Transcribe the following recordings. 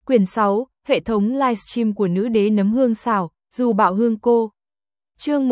Quyển 6, hệ thống livestream của nữ đế nấm hương xào, dù bạo hương cô. Chương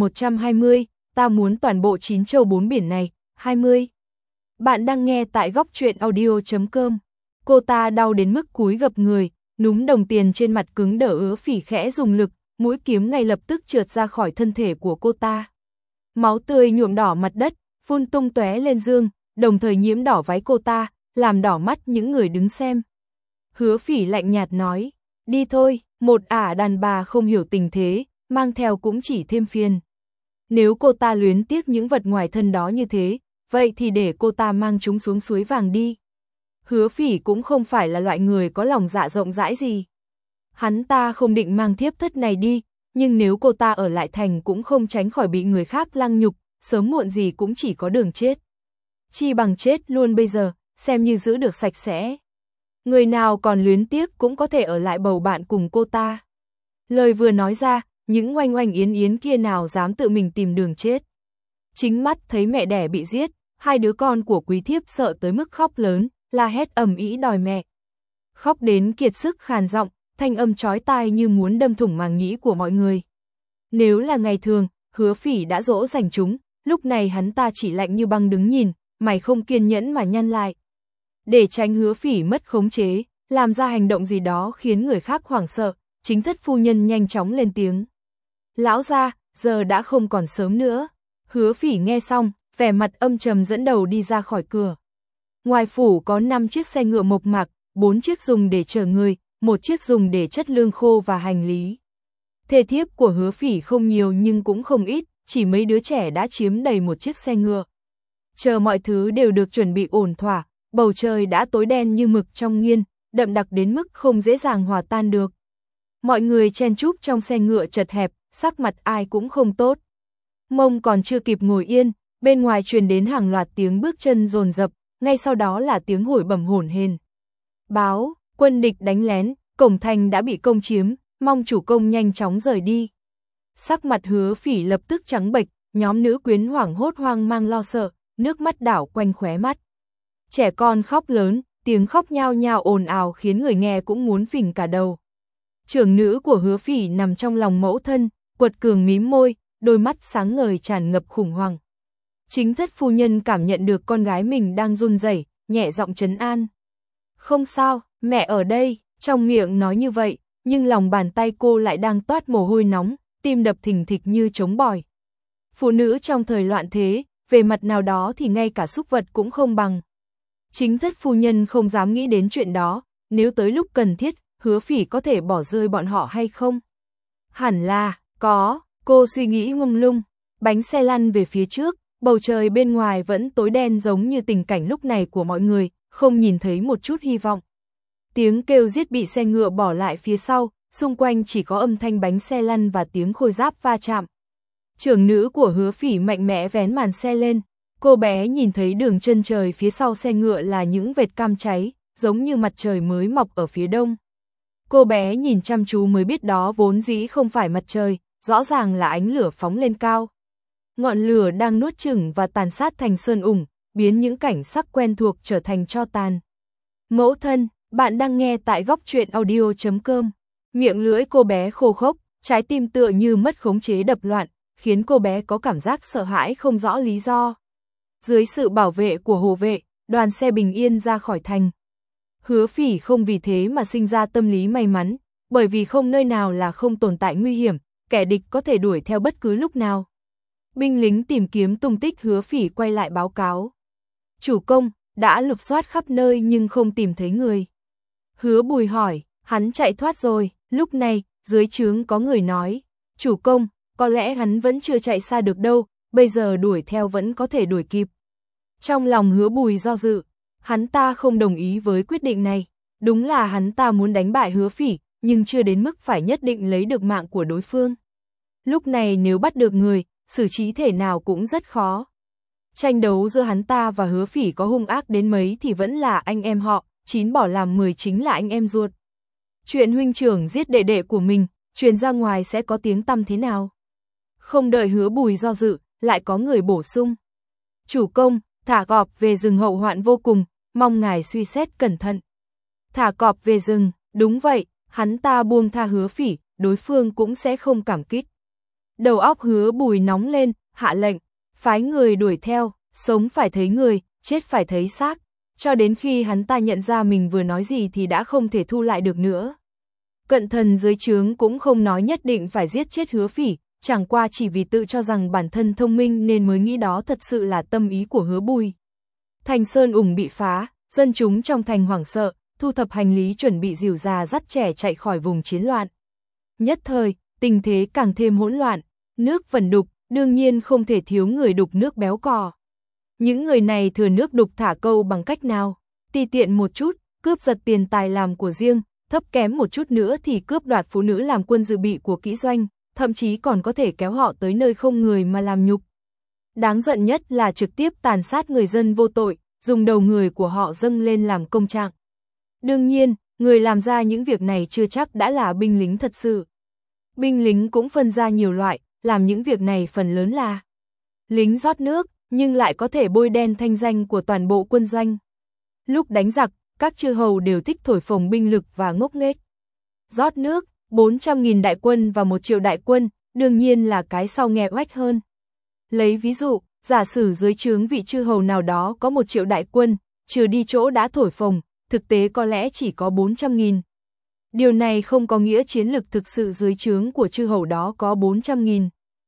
1120, ta muốn toàn bộ 9 châu 4 biển này, 20. Bạn đang nghe tại góc truyện audio.com. Cô ta đau đến mức cúi gập người, núm đồng tiền trên mặt cứng đờ. Hứa Phỉ khẽ dùng lực, mũi kiếm ngay lập tức trượt ra khỏi thân thể của cô ta. Máu tươi nhuộm đỏ mặt đất, phun tung tóe lên dương, đồng thời nhiễm đỏ váy cô ta, làm đỏ mắt những người đứng xem. Hứa Phỉ lạnh nhạt nói, đi thôi, một ả đàn bà không hiểu tình thế, mang theo cũng chỉ thêm phiền. Nếu cô ta luyến tiếc những vật ngoài thân đó như thế, vậy thì để cô ta mang chúng xuống suối vàng đi. Hứa Phỉ cũng không phải là loại người có lòng dạ rộng rãi gì. Hắn ta không định mang thiếp thất này đi, nhưng nếu cô ta ở lại thành cũng không tránh khỏi bị người khác lăng nhục, sớm muộn gì cũng chỉ có đường chết. Chi bằng chết luôn bây giờ, xem như giữ được sạch sẽ. Người nào còn luyến tiếc cũng có thể ở lại bầu bạn cùng cô ta. Lời vừa nói ra, những oanh oanh yến yến kia nào dám tự mình tìm đường chết. Chính mắt thấy mẹ đẻ bị giết, hai đứa con của quý thiếp sợ tới mức khóc lớn, la hét ầm ĩ đòi mẹ. Khóc đến kiệt sức khàn giọng, thanh âm chói tai như muốn đâm thủng màng nhĩ của mọi người. Nếu là ngày thường, Hứa Phỉ đã dỗ dành chúng, lúc này hắn ta chỉ lạnh như băng đứng nhìn, mày không kiên nhẫn mà nhăn lại. Để tránh Hứa Phỉ mất khống chế, làm ra hành động gì đó khiến người khác hoảng sợ, chính thất phu nhân nhanh chóng lên tiếng. Lão gia, giờ đã không còn sớm nữa. Hứa Phỉ nghe xong, vẻ mặt âm trầm dẫn đầu đi ra khỏi cửa. Ngoài phủ có 5 chiếc xe ngựa mộc mạc, 4 chiếc dùng để chở người, 1 chiếc dùng để chất lương khô và hành lý. Thê thiếp của Hứa Phỉ không nhiều nhưng cũng không ít, chỉ mấy đứa trẻ đã chiếm đầy một chiếc xe ngựa. Chờ mọi thứ đều được chuẩn bị ổn thỏa, bầu trời đã tối đen như mực trong nghiên, đậm đặc đến mức không dễ dàng hòa tan được. Mọi người chen chúc trong xe ngựa chật hẹp, sắc mặt ai cũng không tốt. Mông còn chưa kịp ngồi yên, bên ngoài truyền đến hàng loạt tiếng bước chân dồn dập, ngay sau đó là tiếng hổi bẩm hổn hển. Báo, quân địch đánh lén, cổng thành đã bị công chiếm, mong chủ công nhanh chóng rời đi. Sắc mặt Hứa Phỉ lập tức trắng bệch, nhóm nữ quyến hoảng hốt hoang mang lo sợ, nước mắt đảo quanh khóe mắt. Trẻ con khóc lớn, tiếng khóc nhao nhao ồn ào khiến người nghe cũng muốn phình cả đầu. Trưởng nữ của Hứa Phỉ nằm trong lòng mẫu thân, quật cường mím môi, đôi mắt sáng ngời tràn ngập khủng hoảng. Chính thất phu nhân cảm nhận được con gái mình đang run rẩy, nhẹ giọng trấn an. Không sao, mẹ ở đây, trong miệng nói như vậy, nhưng lòng bàn tay cô lại đang toát mồ hôi nóng, tim đập thình thịch như trống bòi. Phụ nữ trong thời loạn thế, về mặt nào đó thì ngay cả súc vật cũng không bằng. Chính thất phu nhân không dám nghĩ đến chuyện đó, nếu tới lúc cần thiết, Hứa Phỉ có thể bỏ rơi bọn họ hay không? Hẳn là, có, cô suy nghĩ mông lung, bánh xe lăn về phía trước, bầu trời bên ngoài vẫn tối đen giống như tình cảnh lúc này của mọi người, không nhìn thấy một chút hy vọng. Tiếng kêu giết bị xe ngựa bỏ lại phía sau, xung quanh chỉ có âm thanh bánh xe lăn và tiếng khôi giáp va chạm. Trưởng nữ của Hứa Phỉ mạnh mẽ vén màn xe lên, cô bé nhìn thấy đường chân trời phía sau xe ngựa là những vệt cam cháy, giống như mặt trời mới mọc ở phía đông. Cô bé nhìn chăm chú mới biết đó vốn dĩ không phải mặt trời, rõ ràng là ánh lửa phóng lên cao. Ngọn lửa đang nuốt chửng và tàn sát thành sơn ủng, biến những cảnh sắc quen thuộc trở thành tro tàn. Mẫu thân, bạn đang nghe tại góc truyện audio.com. Miệng lưỡi cô bé khô khốc, trái tim tựa như mất khống chế đập loạn, khiến cô bé có cảm giác sợ hãi không rõ lý do. Dưới sự bảo vệ của hộ vệ, đoàn xe bình yên ra khỏi thành. Hứa Phỉ không vì thế mà sinh ra tâm lý may mắn, bởi vì không nơi nào là không tồn tại nguy hiểm, kẻ địch có thể đuổi theo bất cứ lúc nào. Binh lính tìm kiếm tung tích Hứa Phỉ quay lại báo cáo. Chủ công, đã lục soát khắp nơi nhưng không tìm thấy người. Hứa Bùi hỏi, hắn chạy thoát rồi, lúc này, dưới trướng có người nói, chủ công, có lẽ hắn vẫn chưa chạy xa được đâu, bây giờ đuổi theo vẫn có thể đuổi kịp. Trong lòng Hứa Bùi do dự, hắn ta không đồng ý với quyết định này, đúng là hắn ta muốn đánh bại Hứa Phỉ, nhưng chưa đến mức phải nhất định lấy được mạng của đối phương. Lúc này nếu bắt được người, xử trí thể nào cũng rất khó. Tranh đấu giữa hắn ta và Hứa Phỉ có hung ác đến mấy thì vẫn là anh em họ, 9 bỏ làm 10 chính là anh em ruột. Chuyện huynh trưởng giết đệ đệ của mình, truyền ra ngoài sẽ có tiếng tăm thế nào? Không đợi Hứa Bùi do dự, lại có người bổ sung. Chủ công, thả cọp về rừng hậu hoạn vô cùng, mong ngài suy xét cẩn thận. Thả cọp về rừng, Đúng vậy, hắn ta buông tha Hứa Phỉ, đối phương cũng sẽ không cảm kích. Đầu óc Hứa Bùi nóng lên, hạ lệnh, phái người đuổi theo, sống phải thấy người, chết phải thấy xác, cho đến khi hắn ta nhận ra mình vừa nói gì thì đã không thể thu lại được nữa. Cận thần dưới trướng cũng không nói nhất định phải giết chết Hứa Phỉ, chẳng qua chỉ vì tự cho rằng bản thân thông minh nên mới nghĩ đó thật sự là tâm ý của Hứa Bùi. Thành Sơn Ủng bị phá, dân chúng trong thành hoảng sợ, thu thập hành lý chuẩn bị dìu già dắt trẻ chạy khỏi vùng chiến loạn. Nhất thời, tình thế càng thêm hỗn loạn, nước vẩn đục, đương nhiên không thể thiếu người đục nước béo cò. Những người này thừa nước đục thả câu bằng cách nào? Ti tiện một chút, cướp giật tiền tài làm của riêng, thấp kém một chút nữa thì cướp đoạt phụ nữ làm quân dự bị của kỹ doanh, thậm chí còn có thể kéo họ tới nơi không người mà làm nhục. Đáng giận nhất là trực tiếp tàn sát người dân vô tội, dùng đầu người của họ dâng lên làm công trạng. Đương nhiên, người làm ra những việc này chưa chắc đã là binh lính thật sự. Binh lính cũng phân ra nhiều loại, làm những việc này phần lớn là lính rót nước, nhưng lại có thể bôi đen thanh danh của toàn bộ quân doanh. Lúc đánh giặc, các chư hầu đều thích thổi phồng binh lực và ngốc nghếch. Rót nước, 400.000 đại quân và 1 triệu đại quân, đương nhiên là cái sau nghe oách hơn. Lấy ví dụ, giả sử dưới trướng vị chư hầu nào đó có 1 triệu đại quân, trừ đi chỗ đã thổi phồng, thực tế có lẽ chỉ có 400.000. Điều này không có nghĩa chiến lực thực sự dưới trướng của chư hầu đó có 400.000.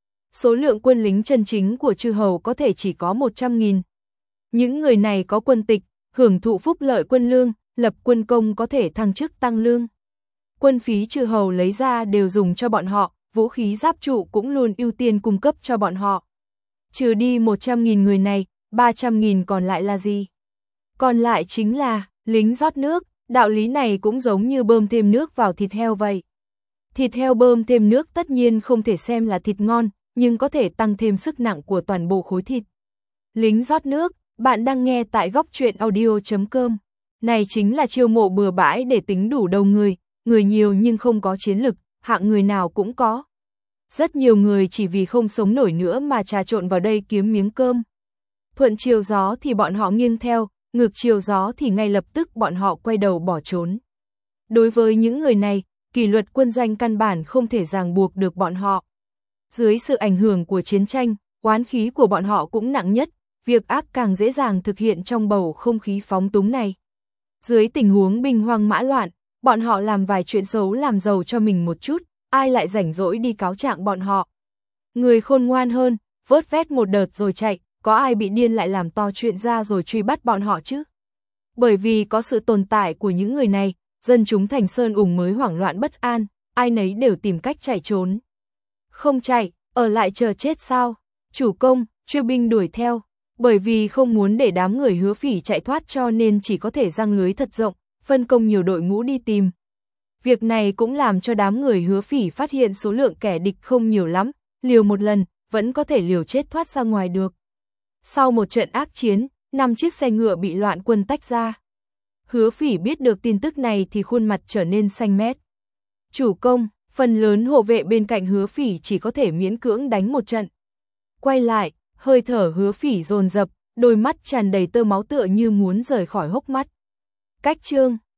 Số lượng quân lính chân chính của chư hầu có thể chỉ có 100.000. Những người này có quân tịch, hưởng thụ phúc lợi quân lương, lập quân công có thể thăng chức tăng lương. Quân phí chư hầu lấy ra đều dùng cho bọn họ, vũ khí giáp trụ cũng luôn ưu tiên cung cấp cho bọn họ. Trừ đi 100.000 người này, 300.000 còn lại là gì? Còn lại chính là lính rót nước, đạo lý này cũng giống như bơm thêm nước vào thịt heo vậy. Thịt heo bơm thêm nước tất nhiên không thể xem là thịt ngon, nhưng có thể tăng thêm sức nặng của toàn bộ khối thịt. Lính rót nước, bạn đang nghe tại góc truyện audio.com. Này chính là chiêu mộ bừa bãi để tính đủ đầu người, người nhiều nhưng không có chiến lực, hạng người nào cũng có. Rất nhiều người chỉ vì không sống nổi nữa mà trà trộn vào đây kiếm miếng cơm. Thuận chiều gió thì bọn họ nghiêng theo, ngược chiều gió thì ngay lập tức bọn họ quay đầu bỏ trốn. Đối với những người này, kỷ luật quân doanh căn bản không thể ràng buộc được bọn họ. Dưới sự ảnh hưởng của chiến tranh, oán khí của bọn họ cũng nặng nhất, việc ác càng dễ dàng thực hiện trong bầu không khí phóng túng này. Dưới tình huống binh hoang mã loạn, bọn họ làm vài chuyện xấu làm giàu cho mình một chút, ai lại rảnh rỗi đi cáo trạng bọn họ. Người khôn ngoan hơn, vớt vét một đợt rồi chạy, có ai bị điên lại làm to chuyện ra rồi truy bắt bọn họ chứ? Bởi vì có sự tồn tại của những người này, dân chúng Thành Sơn Ủng mới hoảng loạn bất an, ai nấy đều tìm cách chạy trốn. Không chạy, ở lại chờ chết sao? Chủ công, chuyêu binh đuổi theo, bởi vì không muốn để đám người Hứa Phỉ chạy thoát cho nên chỉ có thể giăng lưới thật rộng, phân công nhiều đội ngũ đi tìm. Việc này cũng làm cho đám người Hứa Phỉ phát hiện số lượng kẻ địch không nhiều lắm, liều một lần, vẫn có thể liều chết thoát ra ngoài được. Sau một trận ác chiến, 5 chiếc xe ngựa bị loạn quân tách ra. Hứa Phỉ biết được tin tức này thì khuôn mặt trở nên xanh mét. Chủ công, phần lớn hộ vệ bên cạnh Hứa Phỉ chỉ có thể miễn cưỡng đánh một trận. Quay lại, hơi thở Hứa Phỉ dồn dập, đôi mắt tràn đầy tơ máu tựa như muốn rời khỏi hốc mắt. Cách chương